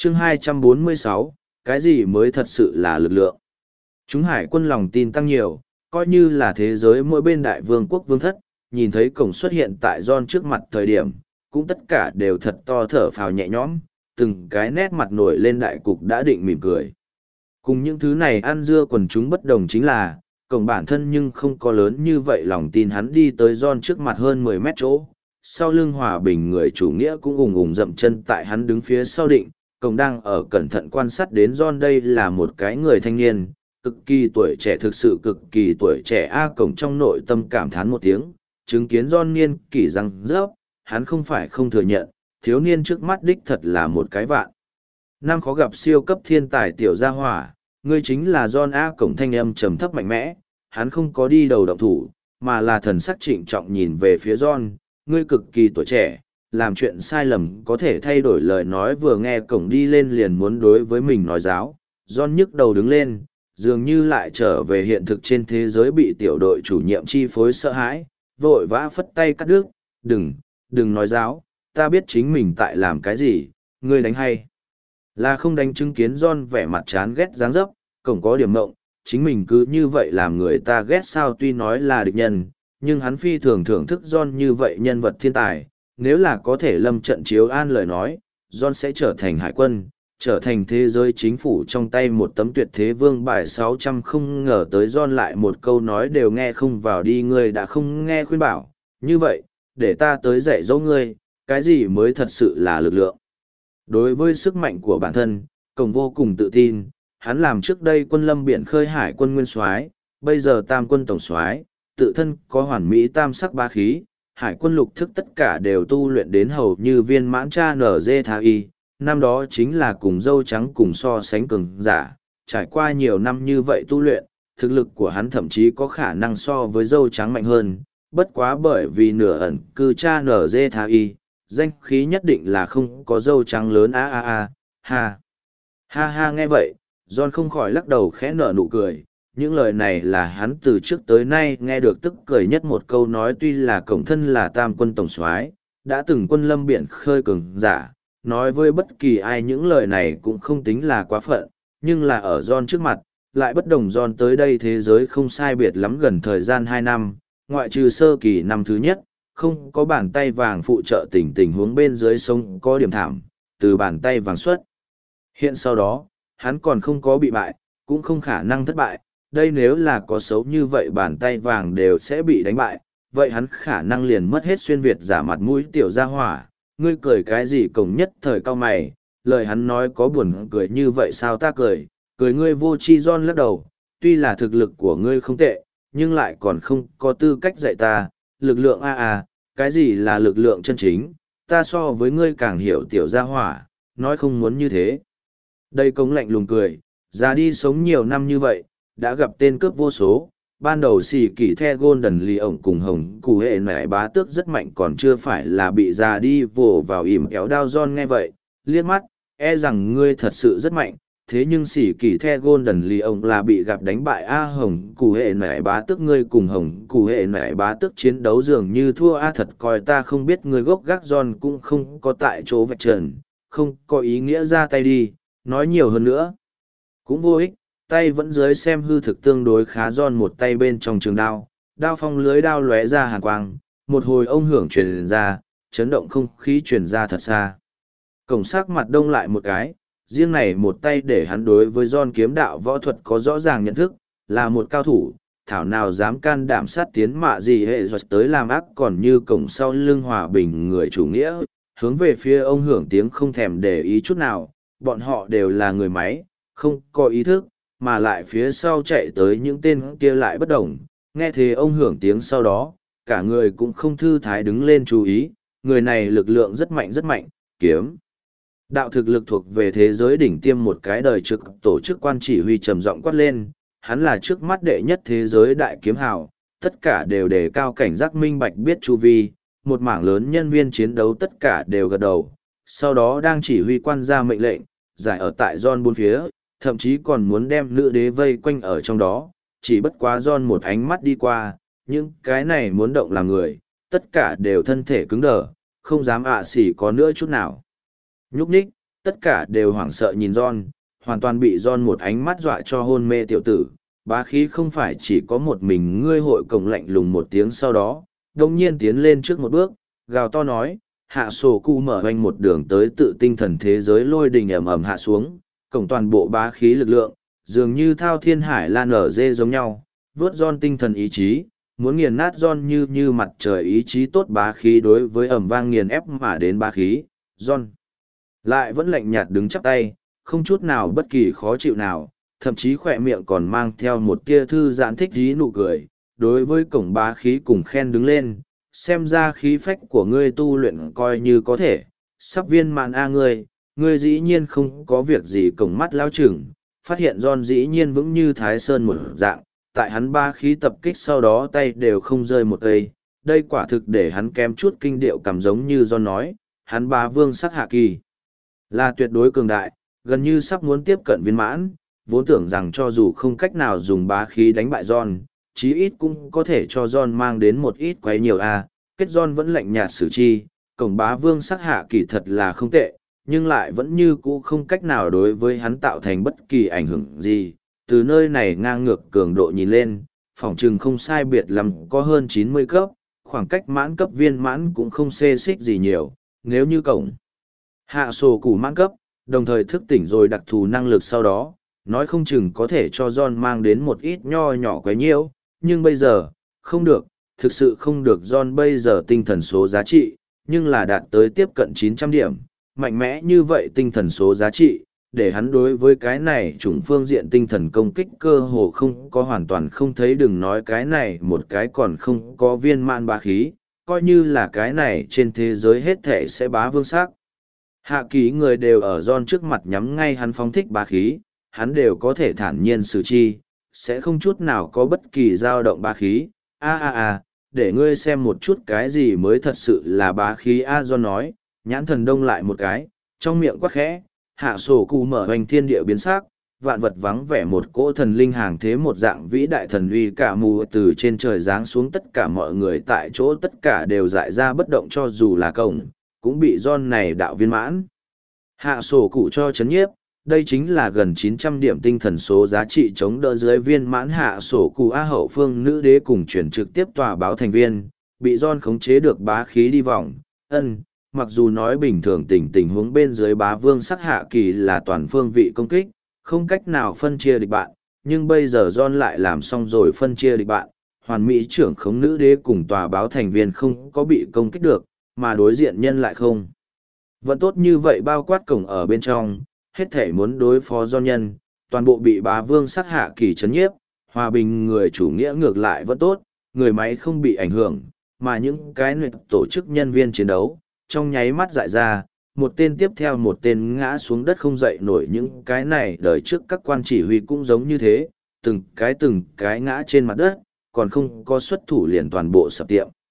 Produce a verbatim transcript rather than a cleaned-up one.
chương hai trăm bốn mươi sáu, cái gì mới thật sự là lực lượng? Chúng hải quân lòng tin tăng nhiều, coi như là thế giới mỗi bên đại vương quốc vương thất, nhìn thấy cổng xuất hiện tại John trước mặt thời điểm, cũng tất cả đều thật to thở phào nhẹ nhõm, từng cái nét mặt nổi lên đại cục đã định mỉm cười. Cùng những thứ này ăn dưa quần chúng bất đồng chính là, cổng bản thân nhưng không có lớn như vậy lòng tin hắn đi tới John trước mặt hơn mười mét chỗ. Sau lưng hòa bình người chủ nghĩa cũng ùng ùng dậm chân tại hắn đứng phía sau định, cổng đang ở cẩn thận quan sát đến John đây là một cái người thanh niên, cực kỳ tuổi trẻ thực sự cực kỳ tuổi trẻ A cổng trong nội tâm cảm thán một tiếng, chứng kiến John niên kỷ răng rớp, hắn không phải không thừa nhận, thiếu niên trước mắt đích thật là một cái vạn. Năm khó gặp siêu cấp thiên tài tiểu gia hỏa, ngươi chính là John A cổng thanh âm trầm thấp mạnh mẽ, hắn không có đi đầu động thủ, mà là thần sắc trịnh trọng nhìn về phía John, ngươi cực kỳ tuổi trẻ, làm chuyện sai lầm có thể thay đổi lời nói vừa nghe cổng đi lên liền muốn đối với mình nói giáo. John nhức đầu đứng lên, dường như lại trở về hiện thực trên thế giới bị tiểu đội chủ nhiệm chi phối sợ hãi, vội vã phất tay cắt đứt, đừng, đừng nói giáo, ta biết chính mình tại làm cái gì, ngươi đánh hay. Là không đánh chứng kiến John vẻ mặt chán ghét dáng dấp, cổng có điểm mộng, chính mình cứ như vậy làm người ta ghét sao tuy nói là địch nhân, nhưng hắn phi thường thưởng thức John như vậy nhân vật thiên tài, nếu là có thể lâm trận chiếu an lời nói, John sẽ trở thành hải quân, trở thành thế giới chính phủ trong tay một tấm tuyệt thế vương bài sáu trăm không ngờ tới John lại một câu nói đều nghe không vào đi ngươi đã không nghe khuyên bảo, như vậy, để ta tới dạy dỗ ngươi, cái gì mới thật sự là lực lượng. Đối với sức mạnh của bản thân, cổng vô cùng tự tin, hắn làm trước đây quân lâm biển khơi hải quân nguyên soái, bây giờ tam quân tổng soái, tự thân có hoàn mỹ tam sắc ba khí, hải quân lục thức tất cả đều tu luyện đến hầu như viên mãn cha nở dê tha y, năm đó chính là cùng dâu trắng cùng so sánh cường giả, trải qua nhiều năm như vậy tu luyện, thực lực của hắn thậm chí có khả năng so với dâu trắng mạnh hơn, bất quá bởi vì nửa ẩn cư cha nở dê tha y, danh khí nhất định là không có dâu trắng lớn a a a, ha. Ha ha nghe vậy, John không khỏi lắc đầu khẽ nở nụ cười, những lời này là hắn từ trước tới nay nghe được tức cười nhất một câu nói tuy là cổng thân là tam quân tổng soái, đã từng quân lâm biển khơi cường giả, nói với bất kỳ ai những lời này cũng không tính là quá phận, nhưng là ở John trước mặt, lại bất đồng. John tới đây thế giới không sai biệt lắm gần thời gian hai năm, ngoại trừ sơ kỳ năm thứ nhất, không có bàn tay vàng phụ trợ tình tình huống bên dưới sông có điểm thảm, từ bàn tay vàng xuất. Hiện sau đó, hắn còn không có bị bại, cũng không khả năng thất bại, đây nếu là có xấu như vậy bàn tay vàng đều sẽ bị đánh bại, vậy hắn khả năng liền mất hết xuyên Việt giả mặt mũi tiểu gia hỏa, ngươi cười cái gì cổng nhất thời cao mày, lời hắn nói có buồn cười như vậy sao ta cười, cười ngươi vô tri. John lắc đầu, tuy là thực lực của ngươi không tệ, nhưng lại còn không có tư cách dạy ta, lực lượng a a, cái gì là lực lượng chân chính, ta so với ngươi càng hiểu tiểu gia hỏa, nói không muốn như thế. Đây cống lạnh lùng cười, già đi sống nhiều năm như vậy, đã gặp tên cướp vô số, ban đầu xì kỳ the Golden lì ổng cùng hồng cụ hệ mẹ bá tước rất mạnh còn chưa phải là bị già đi vồ vào ỉm kéo đao. John nghe vậy, liếc mắt, e rằng ngươi thật sự rất mạnh, thế nhưng xì kỳ the Golden lì ổng là bị gặp đánh bại a hồng cụ hệ mẹ bá tước ngươi cùng hồng cụ hệ mẹ bá tước chiến đấu dường như thua a thật coi ta không biết ngươi gốc gác. John cũng không có tại chỗ vạch trần, không có ý nghĩa ra tay đi, nói nhiều hơn nữa cũng vô ích, tay vẫn dưới xem hư thực tương đối khá. Giòn một tay bên trong trường đao, đao phong lưới đao lóe ra hàn quang, một hồi ông hưởng truyền ra, chấn động không khí truyền ra thật xa. Cổng sắc mặt đông lại một cái, riêng này một tay để hắn đối với Giòn kiếm đạo võ thuật có rõ ràng nhận thức, là một cao thủ, thảo nào dám can đảm sát tiến mạ gì hệ giọt tới làm ác. Còn như cổng sau lưng hòa bình người chủ nghĩa, hướng về phía ông hưởng tiếng không thèm để ý chút nào, bọn họ đều là người máy, không có ý thức, mà lại phía sau chạy tới những tên kia lại bất đồng. Nghe thế ông hưởng tiếng sau đó, cả người cũng không thư thái đứng lên chú ý, người này lực lượng rất mạnh rất mạnh, kiếm. Đạo thực lực thuộc về thế giới đỉnh tiêm một cái đời trực tổ chức quan chỉ huy trầm giọng quát lên, hắn là trước mắt đệ nhất thế giới đại kiếm hào, tất cả đều đề cao cảnh giác minh bạch biết chu vi, một mảng lớn nhân viên chiến đấu tất cả đều gật đầu, sau đó đang chỉ huy quan ra mệnh lệnh, giải ở tại John bốn phía, thậm chí còn muốn đem nữ đế vây quanh ở trong đó, chỉ bất quá John một ánh mắt đi qua, những cái này muốn động làm người, tất cả đều thân thể cứng đờ, không dám ạ xỉ có nữa chút nào. Nhúc nhích, tất cả đều hoảng sợ nhìn John, hoàn toàn bị John một ánh mắt dọa cho hôn mê tiểu tử. Bá khí không phải chỉ có một mình ngươi hội cổng lạnh lùng một tiếng sau đó, đồng nhiên tiến lên trước một bước, gào to nói, hạ sổ cụ mở hoành một đường tới tự tinh thần thế giới lôi đình ầm ầm hạ xuống, cổng toàn bộ bá khí lực lượng, dường như thao thiên hải lan ở dê giống nhau, vớt John tinh thần ý chí, muốn nghiền nát John như như mặt trời ý chí tốt bá khí đối với ầm vang nghiền ép mà đến bá khí, John lại vẫn lạnh nhạt đứng chắp tay, không chút nào bất kỳ khó chịu nào, thậm chí khỏe miệng còn mang theo một tia thư giãn thích dí nụ cười, đối với cổng bá khí cùng khen đứng lên, xem ra khí phách của ngươi tu luyện coi như có thể, sắp viên mãn a ngươi, ngươi dĩ nhiên không có việc gì cổng mắt lao chừng, phát hiện John dĩ nhiên vững như thái sơn một dạng, tại hắn ba khí tập kích sau đó tay đều không rơi một cây, đây quả thực để hắn kém chút kinh điệu cảm giống như John nói, hắn ba vương sắc hạ kỳ là tuyệt đối cường đại, gần như sắp muốn tiếp cận viên mãn, vốn tưởng rằng cho dù không cách nào dùng bá khí đánh bại John, chí ít cũng có thể cho John mang đến một ít quấy nhiều a. Kết John vẫn lạnh nhạt xử chi, cổng bá vương sắc hạ kỳ thật là không tệ, nhưng lại vẫn như cũ không cách nào đối với hắn tạo thành bất kỳ ảnh hưởng gì. Từ nơi này ngang ngược cường độ nhìn lên, phỏng chừng không sai biệt lắm có hơn chín mươi cấp, khoảng cách mãn cấp viên mãn cũng không xê xích gì nhiều, nếu như cổng hạ sổ củ mãn cấp, đồng thời thức tỉnh rồi đặc thù năng lực sau đó, nói không chừng có thể cho John mang đến một ít nho nhỏ quấy nhiễu, nhưng bây giờ, không được, thực sự không được. John bây giờ tinh thần số giá trị, nhưng là đạt tới tiếp cận chín trăm điểm, mạnh mẽ như vậy tinh thần số giá trị, để hắn đối với cái này chủng phương diện tinh thần công kích cơ hồ không có hoàn toàn không thấy, đừng nói cái này một cái còn không có viên mãn bá khí, coi như là cái này trên thế giới hết thể sẽ bá vương sắc. Hạ ký người đều ở John trước mặt nhắm ngay hắn phóng thích bá khí, hắn đều có thể thản nhiên xử chi, sẽ không chút nào có bất kỳ dao động bá khí. A a a, để ngươi xem một chút cái gì mới thật sự là bá khí a. John nói, nhãn thần đông lại một cái, trong miệng quát khẽ, hạ sổ cụ mở hoành thiên địa biến sắc, vạn vật vắng vẻ một cỗ thần linh hàng thế một dạng vĩ đại thần uy cả mù từ trên trời giáng xuống, tất cả mọi người tại chỗ tất cả đều dại ra bất động, cho dù là cổng cũng bị John này đạo viên mãn hạ sổ cụ cho chấn nhiếp. Đây chính là gần chín trăm điểm tinh thần số giá trị chống đỡ dưới viên mãn hạ sổ cụ A hậu phương nữ đế cùng chuyển trực tiếp tòa báo thành viên, bị John khống chế được bá khí đi vòng. Ân, mặc dù nói bình thường tình tình huống bên dưới bá vương sắc hạ kỳ là toàn phương vị công kích, không cách nào phân chia địch bạn, nhưng bây giờ John lại làm xong rồi phân chia địch bạn, hoàn mỹ trưởng khống nữ đế cùng tòa báo thành viên không có bị công kích được, mà đối diện nhân lại không. Vẫn tốt như vậy, bao quát cổng ở bên trong, hết thể muốn đối phó do nhân, toàn bộ bị bá vương sắc hạ kỳ chấn nhiếp, hòa bình người chủ nghĩa ngược lại vẫn tốt, người máy không bị ảnh hưởng, mà những cái nơi tổ chức nhân viên chiến đấu, trong nháy mắt dại ra, một tên tiếp theo một tên ngã xuống đất không dậy nổi. Những cái này đời trước các quan chỉ huy cũng giống như thế, từng cái từng cái ngã trên mặt đất, còn không có xuất thủ liền toàn bộ sập tiệm.